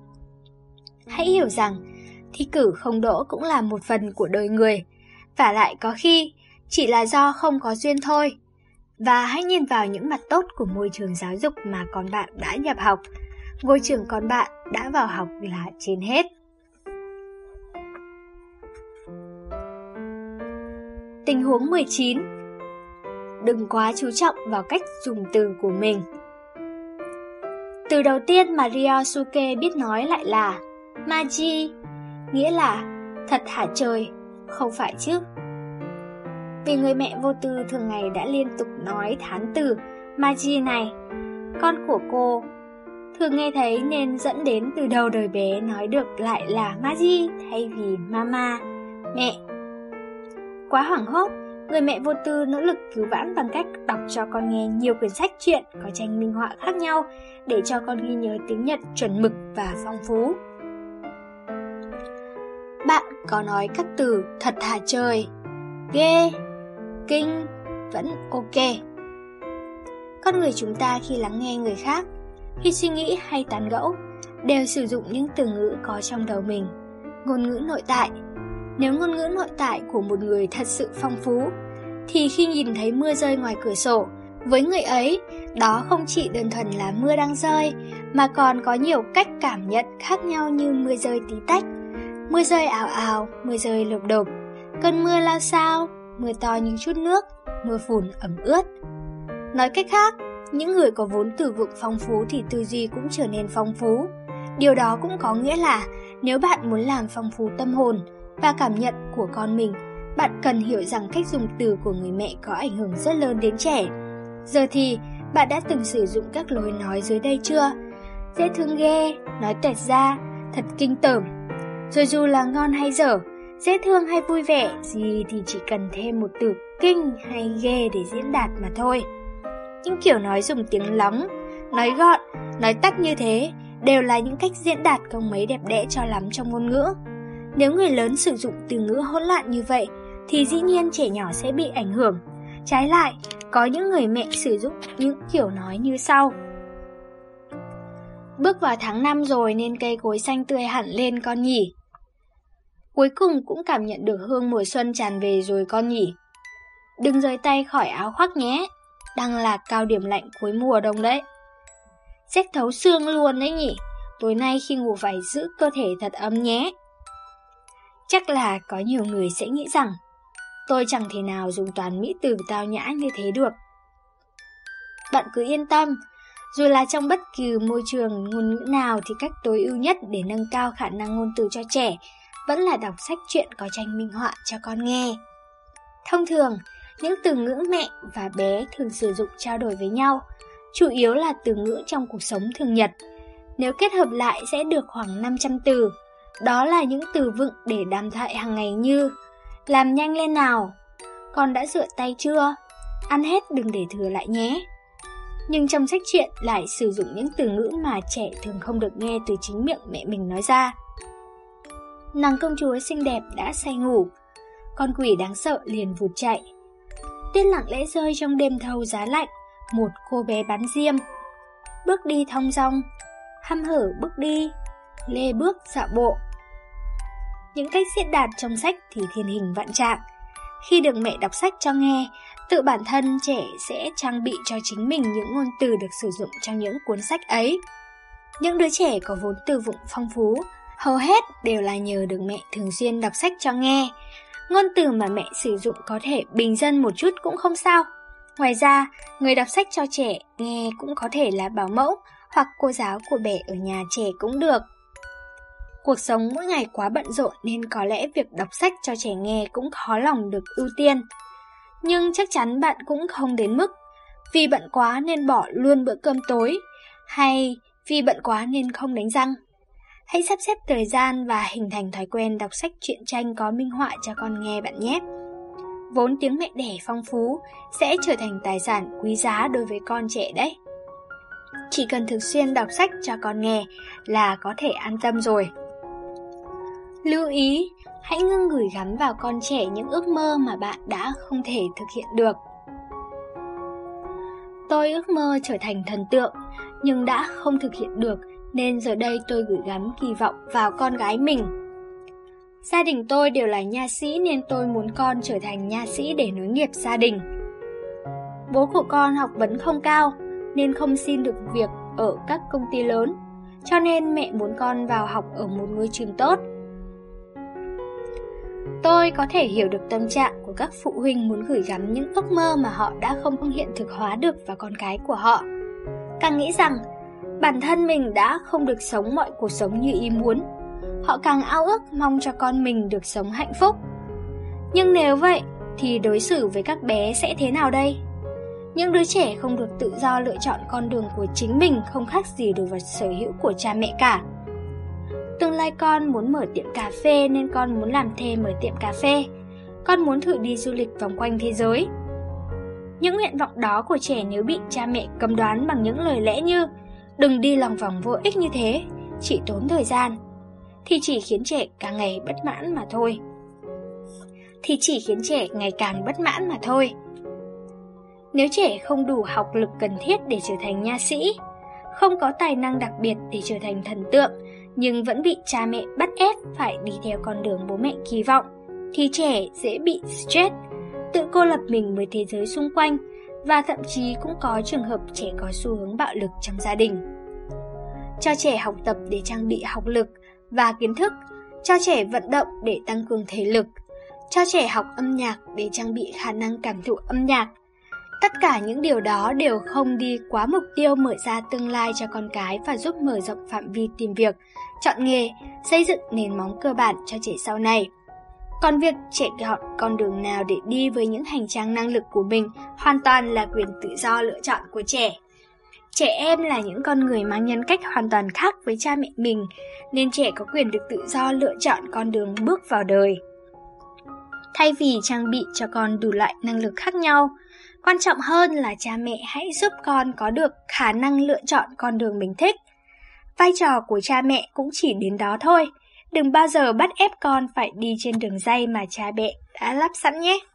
Hãy hiểu rằng, thi cử không đỗ cũng là một phần của đời người, và lại có khi chỉ là do không có duyên thôi. Và hãy nhìn vào những mặt tốt của môi trường giáo dục mà con bạn đã nhập học. Ngôi trường con bạn đã vào học là trên hết. Tình huống 19. Đừng quá chú trọng vào cách dùng từ của mình. Từ đầu tiên mà Ryosuke biết nói lại là Maji, nghĩa là thật hả trời, không phải chứ. Vì người mẹ vô tư thường ngày đã liên tục nói thán từ Maji này, con của cô thường nghe thấy nên dẫn đến từ đầu đời bé nói được lại là Maji thay vì Mama, mẹ. Quá hoảng hốt, người mẹ vô tư nỗ lực cứu vãn bằng cách đọc cho con nghe nhiều quyển sách truyện có tranh minh họa khác nhau để cho con ghi nhớ tiếng Nhật chuẩn mực và phong phú. Bạn có nói các từ thật hả trời, ghê, kinh vẫn ok. Con người chúng ta khi lắng nghe người khác, khi suy nghĩ hay tán gẫu, đều sử dụng những từ ngữ có trong đầu mình, ngôn ngữ nội tại. Nếu ngôn ngữ nội tại của một người thật sự phong phú, thì khi nhìn thấy mưa rơi ngoài cửa sổ, với người ấy, đó không chỉ đơn thuần là mưa đang rơi, mà còn có nhiều cách cảm nhận khác nhau như mưa rơi tí tách, mưa rơi ào ào, mưa rơi lộp độp, cơn mưa lao xao, mưa to như chút nước, mưa phùn ẩm ướt. Nói cách khác, những người có vốn từ vựng phong phú thì tư duy cũng trở nên phong phú. Điều đó cũng có nghĩa là nếu bạn muốn làm phong phú tâm hồn và cảm nhận của con mình, bạn cần hiểu rằng cách dùng từ của người mẹ có ảnh hưởng rất lớn đến trẻ. Giờ thì, bạn đã từng sử dụng các lối nói dưới đây chưa? Dễ thương ghê, nói tuệt ra, thật kinh tởm. Rồi dù là ngon hay dở, dễ thương hay vui vẻ gì thì chỉ cần thêm một từ kinh hay ghê để diễn đạt mà thôi. Những kiểu nói dùng tiếng lóng, nói gọn, nói tắt như thế đều là những cách diễn đạt không mấy đẹp đẽ cho lắm trong ngôn ngữ. Nếu người lớn sử dụng từ ngữ hỗn loạn như vậy thì dĩ nhiên trẻ nhỏ sẽ bị ảnh hưởng. Trái lại, có những người mẹ sử dụng những kiểu nói như sau: bước vào tháng 5 rồi nên cây cối xanh tươi hẳn lên con nhỉ. Cuối cùng cũng cảm nhận được hương mùa xuân tràn về rồi con nhỉ. Đừng rời tay khỏi áo khoác nhé, đang là cao điểm lạnh cuối mùa đông đấy. Rét thấu xương luôn đấy nhỉ, tối nay khi ngủ phải giữ cơ thể thật ấm nhé. Chắc là có nhiều người sẽ nghĩ rằng tôi chẳng thể nào dùng toàn mỹ từ tao nhã như thế được. Bạn cứ yên tâm, dù là trong bất kỳ môi trường ngôn ngữ nào thì cách tối ưu nhất để nâng cao khả năng ngôn từ cho trẻ vẫn là đọc sách truyện có tranh minh họa cho con nghe. Thông thường, những từ ngữ mẹ và bé thường sử dụng trao đổi với nhau, chủ yếu là từ ngữ trong cuộc sống thường nhật. Nếu kết hợp lại sẽ được khoảng 500 từ. Đó là những từ vựng để đàm thoại hàng ngày như: làm nhanh lên nào, con đã rửa tay chưa, ăn hết đừng để thừa lại nhé. Nhưng trong sách truyện lại sử dụng những từ ngữ mà trẻ thường không được nghe từ chính miệng mẹ mình nói ra. Nàng công chúa xinh đẹp đã say ngủ, con quỷ đáng sợ liền vụt chạy. Tuyết lặng lẽ rơi trong đêm thâu giá lạnh, một cô bé bắn diêm. Bước đi thong dong, hăm hở bước đi, lê bước dạo bộ. Những cách diễn đạt trong sách thì thiên hình vạn trạng. Khi được mẹ đọc sách cho nghe, tự bản thân trẻ sẽ trang bị cho chính mình những ngôn từ được sử dụng trong những cuốn sách ấy. Những đứa trẻ có vốn từ vựng phong phú, hầu hết đều là nhờ được mẹ thường xuyên đọc sách cho nghe. Ngôn từ mà mẹ sử dụng có thể bình dân một chút cũng không sao. Ngoài ra, người đọc sách cho trẻ nghe cũng có thể là bảo mẫu hoặc cô giáo của bé ở nhà trẻ cũng được. Cuộc sống mỗi ngày quá bận rộn nên có lẽ việc đọc sách cho trẻ nghe cũng khó lòng được ưu tiên. Nhưng chắc chắn bạn cũng không đến mức vì bận quá nên bỏ luôn bữa cơm tối, hay vì bận quá nên không đánh răng. Hãy sắp xếp thời gian và hình thành thói quen đọc sách truyện tranh có minh họa cho con nghe bạn nhé. Vốn tiếng mẹ đẻ phong phú sẽ trở thành tài sản quý giá đối với con trẻ đấy. Chỉ cần thường xuyên đọc sách cho con nghe là có thể an tâm rồi. Lưu ý, hãy ngưng gửi gắm vào con trẻ những ước mơ mà bạn đã không thể thực hiện được. Tôi ước mơ trở thành thần tượng, nhưng đã không thực hiện được, nên giờ đây tôi gửi gắm kỳ vọng vào con gái mình. Gia đình tôi đều là nha sĩ nên tôi muốn con trở thành nha sĩ để nối nghiệp gia đình. Bố của con học vấn không cao nên không xin được việc ở các công ty lớn, cho nên mẹ muốn con vào học ở một ngôi trường tốt. Tôi có thể hiểu được tâm trạng của các phụ huynh muốn gửi gắm những ước mơ mà họ đã không hiện thực hóa được vào con cái của họ. Càng nghĩ rằng bản thân mình đã không được sống mọi cuộc sống như ý muốn, họ càng ao ước mong cho con mình được sống hạnh phúc. Nhưng nếu vậy thì đối xử với các bé sẽ thế nào đây? Những đứa trẻ không được tự do lựa chọn con đường của chính mình không khác gì đồ vật sở hữu của cha mẹ cả. Tương lai con muốn mở tiệm cà phê nên con muốn làm thêm mở tiệm cà phê. Con muốn thử đi du lịch vòng quanh thế giới. Những nguyện vọng đó của trẻ nếu bị cha mẹ cấm đoán bằng những lời lẽ như đừng đi lòng vòng vô ích như thế, chỉ tốn thời gian, thì chỉ khiến trẻ càng ngày bất mãn mà thôi. Nếu trẻ không đủ học lực cần thiết để trở thành nha sĩ, không có tài năng đặc biệt để trở thành thần tượng, nhưng vẫn bị cha mẹ bắt ép phải đi theo con đường bố mẹ kỳ vọng, thì trẻ dễ bị stress, tự cô lập mình với thế giới xung quanh, và thậm chí cũng có trường hợp trẻ có xu hướng bạo lực trong gia đình. Cho trẻ học tập để trang bị học lực và kiến thức, cho trẻ vận động để tăng cường thể lực, cho trẻ học âm nhạc để trang bị khả năng cảm thụ âm nhạc. Tất cả những điều đó đều không đi quá mục tiêu mở ra tương lai cho con cái và giúp mở rộng phạm vi tìm việc, chọn nghề, xây dựng nền móng cơ bản cho trẻ sau này. Còn việc trẻ chọn con đường nào để đi với những hành trang năng lực của mình hoàn toàn là quyền tự do lựa chọn của trẻ. Trẻ em là những con người mang nhân cách hoàn toàn khác với cha mẹ mình, nên trẻ có quyền được tự do lựa chọn con đường bước vào đời. Thay vì trang bị cho con đủ loại năng lực khác nhau, quan trọng hơn là cha mẹ hãy giúp con có được khả năng lựa chọn con đường mình thích. Vai trò của cha mẹ cũng chỉ đến đó thôi. Đừng bao giờ bắt ép con phải đi trên đường ray mà cha mẹ đã lắp sẵn nhé.